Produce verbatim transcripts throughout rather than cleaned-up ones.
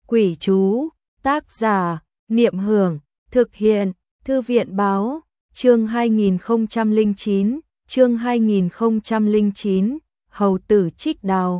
Quỷ chú, tác giả, Niệm Hưởng, thực hiện, Thư viện báo, chương hai nghìn không trăm lẻ chín, chương hai nghìn không trăm lẻ chín, hầu tử trích đào.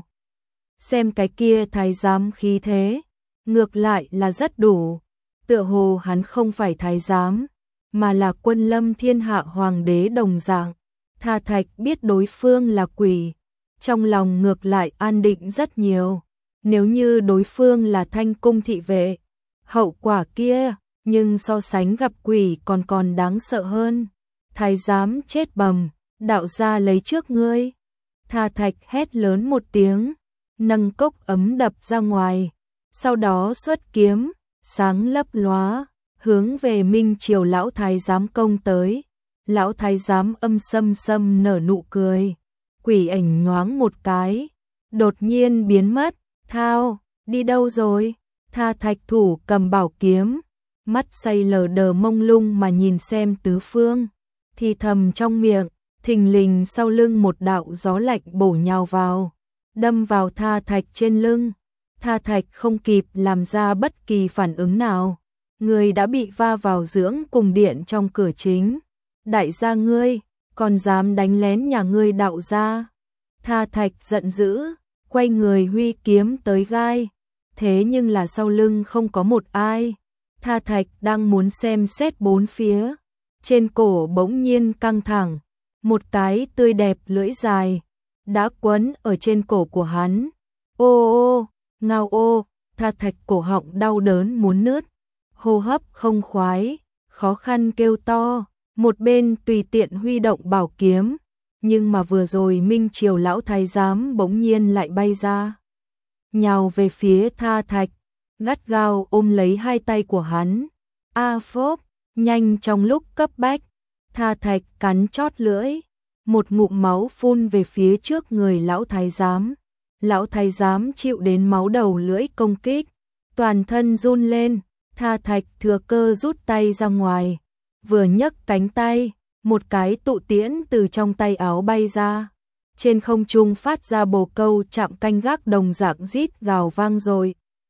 Xem cái kia thái giám khí thế, ngược lại là rất đủ, tựa hồ hắn không phải thái giám, mà là quân lâm thiên hạ hoàng đế đồng dạng. Tha Thạch biết đối phương là quỷ, trong lòng ngược lại an định rất nhiều. Nếu như đối phương là Thanh cung thị vệ, hậu quả kia, nhưng so sánh gặp quỷ còn còn đáng sợ hơn. Thái giám chết bầm, đạo gia lấy trước ngươi. Tha Thạch hét lớn một tiếng, nâng cốc ấm đập ra ngoài, sau đó xuất kiếm, sáng lấp lóa, hướng về Minh Triều lão thái giám công tới. Lão thái giám âm sâm sâm nở nụ cười, quỷ ảnh nhoáng một cái, đột nhiên biến mất. Thao, đi đâu rồi? Tha Thạch thủ cầm bảo kiếm, mắt say lờ đờ mông lung mà nhìn xem tứ phương, thì thầm trong miệng, thình lình sau lưng một đạo gió lạnh bổ nhào vào, đâm vào Tha Thạch trên lưng. Tha Thạch không kịp làm ra bất kỳ phản ứng nào, người đã bị va vào dưỡng cùng điện trong cửa chính. Đại gia ngươi, còn dám đánh lén nhà ngươi đạo gia? Tha Thạch giận dữ, quay người huy kiếm tới gai, thế nhưng là sau lưng không có một ai. Tha Thạch đang muốn xem xét bốn phía, trên cổ bỗng nhiên căng thẳng, một cái tươi đẹp lưỡi dài đã quấn ở trên cổ của hắn. Ô ô, ngao ô, Tha Thạch cổ họng đau đớn muốn nứt, hô hấp không khoái, khó khăn kêu to, một bên tùy tiện huy động bảo kiếm. Nhưng mà vừa rồi Minh Triều lão thái giám bỗng nhiên lại bay ra, nhào về phía Tha Thạch, gắt gao ôm lấy hai tay của hắn. A phốp, nhanh trong lúc cấp bách, Tha Thạch cắn chót lưỡi, một ngụm máu phun về phía trước người lão thái giám. Lão thái giám chịu đến máu đầu lưỡi công kích, toàn thân run lên. Tha Thạch thừa cơ rút tay ra ngoài, vừa nhấc cánh tay, một cái tụ tiễn từ trong tay áo bay ra, trên không trung phát ra bồ câu chạm canh gác đồng dạng rít gào vang rồi.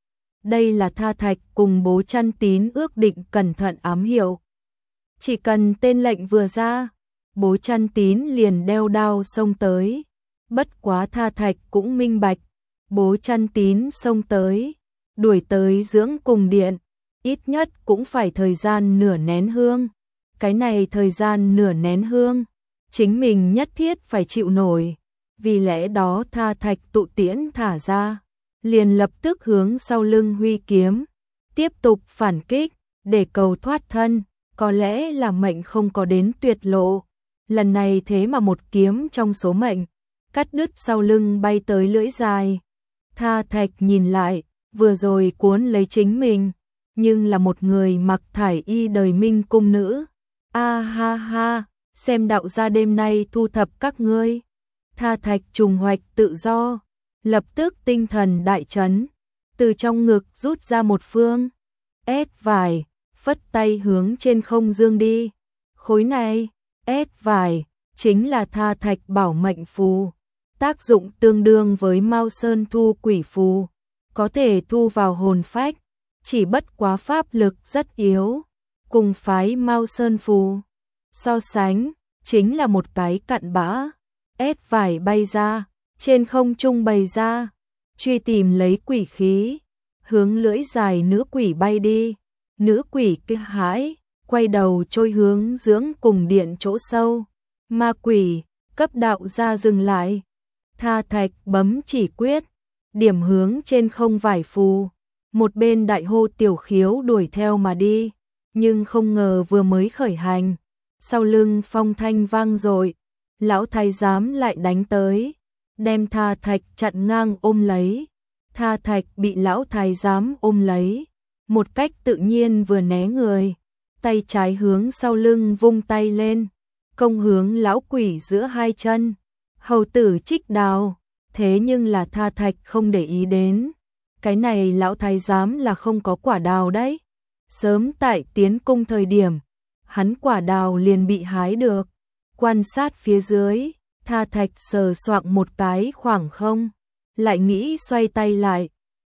Đây là Tha Thạch cùng Bố Chăn Tín ước định cẩn thận ám hiệu. Chỉ cần tên lệnh vừa ra, Bố Chăn Tín liền đeo đao xông tới. Bất quá Tha Thạch cũng minh bạch, Bố Chăn Tín xông tới, đuổi tới dưỡng cùng điện, ít nhất cũng phải thời gian nửa nén hương. Cái này thời gian nửa nén hương, chính mình nhất thiết phải chịu nổi. Vì lẽ đó Tha Thạch tụ tiễn thả ra, liền lập tức hướng sau lưng huy kiếm, tiếp tục phản kích, để cầu thoát thân. Có lẽ là mệnh không có đến tuyệt lộ, lần này thế mà một kiếm trong số mệnh, cắt đứt sau lưng bay tới lưỡi dài. Tha Thạch nhìn lại, vừa rồi cuốn lấy chính mình, nhưng là một người mặc thải y đời Minh cung nữ. A ha ha, xem đạo gia đêm nay thu thập các ngươi. Tha Thạch trùng hoạch tự do, lập tức tinh thần đại chấn, từ trong ngực rút ra một phương ép vải, phất tay hướng trên không dương đi. Khối này, ép vải, chính là Tha Thạch bảo mệnh phù, tác dụng tương đương với Mao Sơn thu quỷ phù, có thể thu vào hồn phách, chỉ bất quá pháp lực rất yếu. Cùng phái Mao Sơn phù so sánh, chính là một cái cặn bã. Ép vải bay ra, trên không trung bày ra, truy tìm lấy quỷ khí, hướng lưỡi dài nữ quỷ bay đi. Nữ quỷ kinh hãi, quay đầu trôi hướng dưỡng cùng điện chỗ sâu. Ma quỷ, cấp đạo gia dừng lại. Tha Thạch bấm chỉ quyết, điểm hướng trên không vải phù, một bên đại hô Tiểu Khiếu đuổi theo mà đi. Nhưng không ngờ vừa mới khởi hành, sau lưng phong thanh vang dội, lão thái giám lại đánh tới, đem Tha Thạch chặn ngang ôm lấy. Tha Thạch bị lão thái giám ôm lấy, một cách tự nhiên vừa né người, tay trái hướng sau lưng vung tay lên, công hướng lão quỷ giữa hai chân. Hầu tử trích đào, thế nhưng là Tha Thạch không để ý đến. Cái này lão thái giám là không có quả đào đấy. Sớm tại tiến cung thời điểm, hắn quả đào liền bị hái được. Quan sát phía dưới, Tha Thạch sờ soạng một cái khoảng không, lại nghĩ xoay tay lại,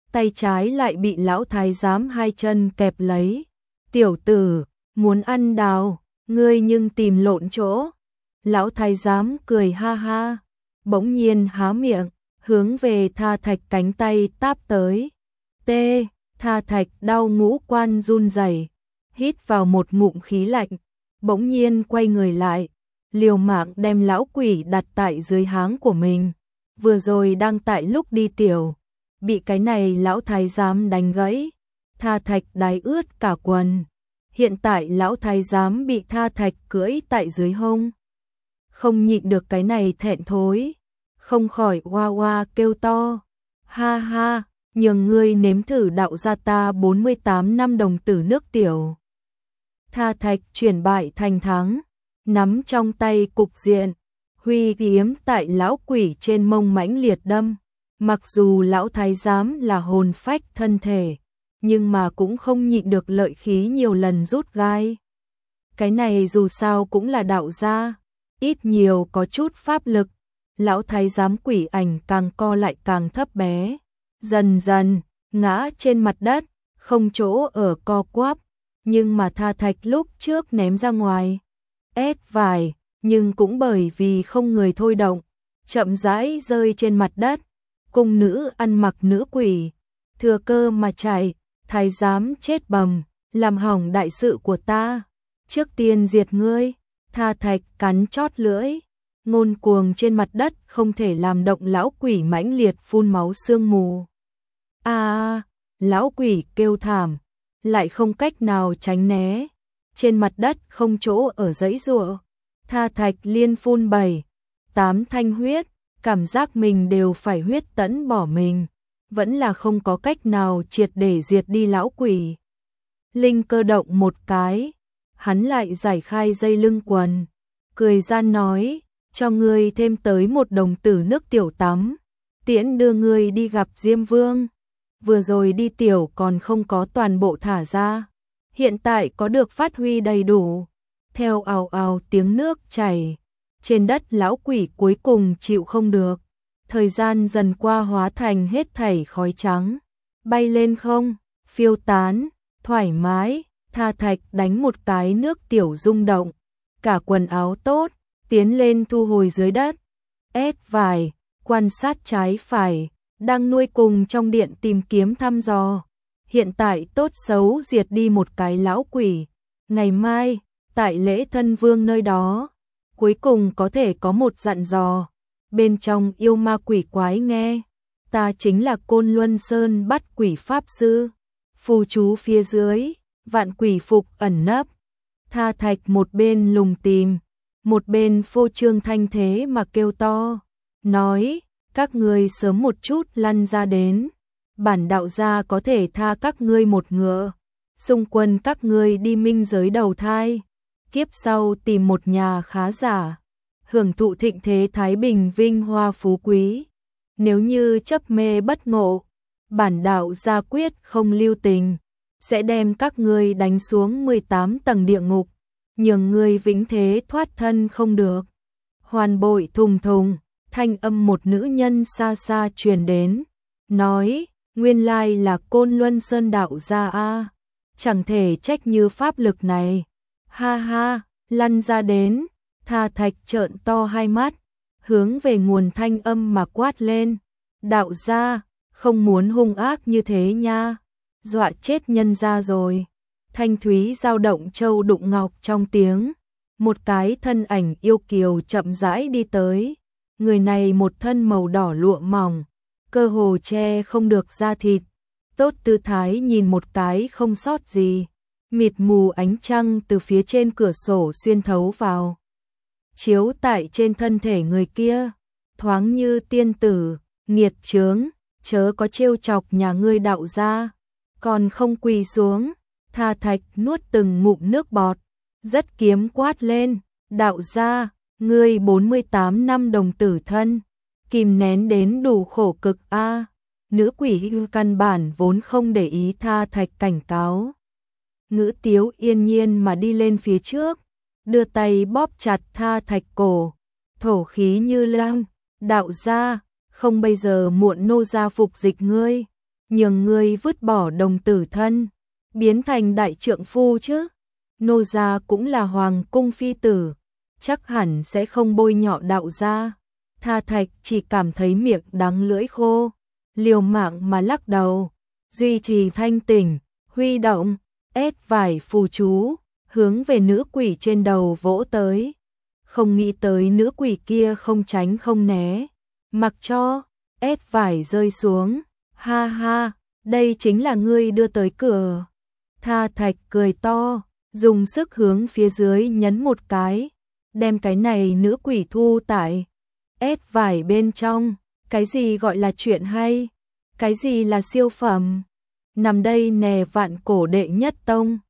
tay trái lại bị lão thái giám hai chân kẹp lấy. Tiểu tử, muốn ăn đào, ngươi nhưng tìm lộn chỗ. Lão thái giám cười ha ha, bỗng nhiên há miệng, hướng về Tha Thạch cánh tay táp tới. Tê, Tha Thạch đau ngũ quan run rẩy, hít vào một ngụm khí lạnh, bỗng nhiên quay người lại, liều mạng đem lão quỷ đặt tại dưới háng của mình. Vừa rồi đang tại lúc đi tiểu, bị cái này lão thái giám đánh gãy, Tha Thạch đái ướt cả quần. Hiện tại lão thái giám bị Tha Thạch cưỡi tại dưới hông, không nhịn được cái này thẹn thối, không khỏi oa oa kêu to. Ha ha, nhường ngươi nếm thử đạo gia ta bốn mươi tám năm đồng tử nước tiểu. Tha Thạch chuyển bại thành thắng, nắm trong tay cục diện, huy kiếm tại lão quỷ trên mông mãnh liệt đâm. Mặc dù lão thái giám là hồn phách thân thể, nhưng mà cũng không nhịn được lợi khí nhiều lần rút gai. Cái này dù sao cũng là đạo gia, ít nhiều có chút pháp lực. Lão thái giám quỷ ảnh càng co lại càng thấp bé, dần dần ngã trên mặt đất, không chỗ ở co quắp. Nhưng mà Tha Thạch lúc trước ném ra ngoài ép vải, nhưng cũng bởi vì không người thôi động, chậm rãi rơi trên mặt đất. Cung nữ ăn mặc nữ quỷ, thừa cơ mà chạy, thái giám chết bầm, làm hỏng đại sự của ta, trước tiên diệt ngươi. Tha Thạch cắn chót lưỡi, ngôn cuồng trên mặt đất không thể làm động lão quỷ mãnh liệt phun máu sương mù. A, à, lão quỷ kêu thảm, lại không cách nào tránh né, trên mặt đất không chỗ ở giãy giụa. Tha Thạch liên phun bảy, tám thanh huyết, cảm giác mình đều phải huyết tẫn bỏ mình, vẫn là không có cách nào triệt để diệt đi lão quỷ. Linh cơ động một cái, hắn lại giải khai dây lưng quần, cười gian nói, cho ngươi thêm tới một đồng tử nước tiểu tắm, tiễn đưa ngươi đi gặp Diêm Vương. Vừa rồi đi tiểu còn không có toàn bộ thả ra, hiện tại có được phát huy đầy đủ. Theo ào ào tiếng nước chảy, trên đất lão quỷ cuối cùng chịu không được, thời gian dần qua hóa thành hết thảy khói trắng, bay lên không, phiêu tán, thoải mái. Tha Thạch đánh một cái nước tiểu rung động, cả quần áo tốt, tiến lên thu hồi dưới đất. Ép vải, quan sát trái phải, đang nuôi cùng trong điện tìm kiếm thăm dò. Hiện tại tốt xấu diệt đi một cái lão quỷ, ngày mai, tại lễ thân vương nơi đó, cuối cùng có thể có một dặn dò. Bên trong yêu ma quỷ quái nghe, ta chính là Côn Luân Sơn bắt quỷ pháp sư, phù chú phía dưới, vạn quỷ phục ẩn nấp. Tha Thạch một bên lùng tìm, một bên phô trương thanh thế mà kêu to, nói, các ngươi sớm một chút lăn ra đến, bản đạo gia có thể tha các ngươi một ngựa, xung quân các ngươi đi minh giới đầu thai, kiếp sau tìm một nhà khá giả, hưởng thụ thịnh thế thái bình vinh hoa phú quý. Nếu như chấp mê bất ngộ, bản đạo gia quyết không lưu tình, sẽ đem các ngươi đánh xuống mười tám tầng địa ngục, nhường ngươi vĩnh thế thoát thân không được. Hoàn bội thùng thùng, thanh âm một nữ nhân xa xa truyền đến, nói, nguyên lai là Côn Luân Sơn đạo gia a, chẳng thể trách như pháp lực này. Ha ha, lăn ra đến. Tha Thạch trợn to hai mắt, hướng về nguồn thanh âm mà quát lên, đạo gia, không muốn hung ác như thế nha, dọa chết nhân gia rồi. Thanh thúy dao động châu đụng ngọc trong tiếng, một cái thân ảnh yêu kiều chậm rãi đi tới, người này một thân màu đỏ lụa mỏng, cơ hồ che không được da thịt, tốt tư thái nhìn một cái không sót gì. Mịt mù ánh trăng từ phía trên cửa sổ xuyên thấu vào, chiếu tại trên thân thể người kia, thoáng như tiên tử. Nghiệt chướng, chớ có trêu chọc nhà ngươi đạo gia, còn không quỳ xuống. Tha Thạch nuốt từng ngụm nước bọt, rất kiếm quát lên, đạo gia, ngươi bốn mươi tám năm đồng tử thân, kìm nén đến đủ khổ cực a. Nữ quỷ căn bản vốn không để ý Tha Thạch cảnh cáo, ngữ tiếu yên nhiên mà đi lên phía trước, đưa tay bóp chặt Tha Thạch cổ, thổ khí như lang, đạo gia, không bây giờ muộn nô gia phục dịch ngươi, nhường ngươi vứt bỏ đồng tử thân, biến thành đại trượng phu chứ. Nô gia cũng là hoàng cung phi tử, chắc hẳn sẽ không bôi nhọ đạo gia. Tha Thạch chỉ cảm thấy miệng đắng lưỡi khô, liều mạng mà lắc đầu, duy trì thanh tỉnh, huy động, ép vải phù chú, hướng về nữ quỷ trên đầu vỗ tới. Không nghĩ tới nữ quỷ kia không tránh không né, mặc cho, ép vải rơi xuống, ha ha, đây chính là ngươi đưa tới cửa. Tha Thạch cười to, dùng sức hướng phía dưới nhấn một cái, đem cái này nữ quỷ thu tại ép vải bên trong. Cái gì gọi là chuyện hay? Cái gì là siêu phẩm? Nằm đây nè vạn cổ đệ nhất tông.